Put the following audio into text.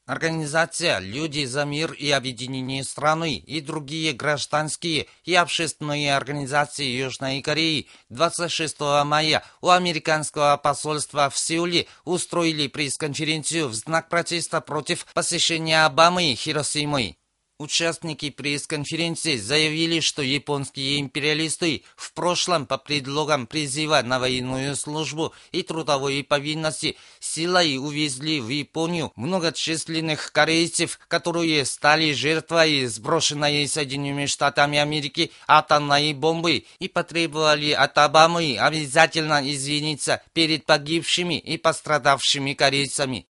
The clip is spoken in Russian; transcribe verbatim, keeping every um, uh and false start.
Организация «Люди за мир и объединение страны» и другие гражданские и общественные организации Южной Кореи двадцать шестого мая у американского посольства в Сеуле устроили пресс-конференцию в знак протеста против посещения Обамы Хиросимы. Участники пресс-конференции заявили, что японские империалисты в прошлом по предлогам призыва на военную службу и трудовой повинности силой увезли в Японию многочисленных корейцев, которые стали жертвой сброшенной Соединенными Штатами Америки атомной бомбы, и потребовали от Обамы обязательно извиниться перед погибшими и пострадавшими корейцами.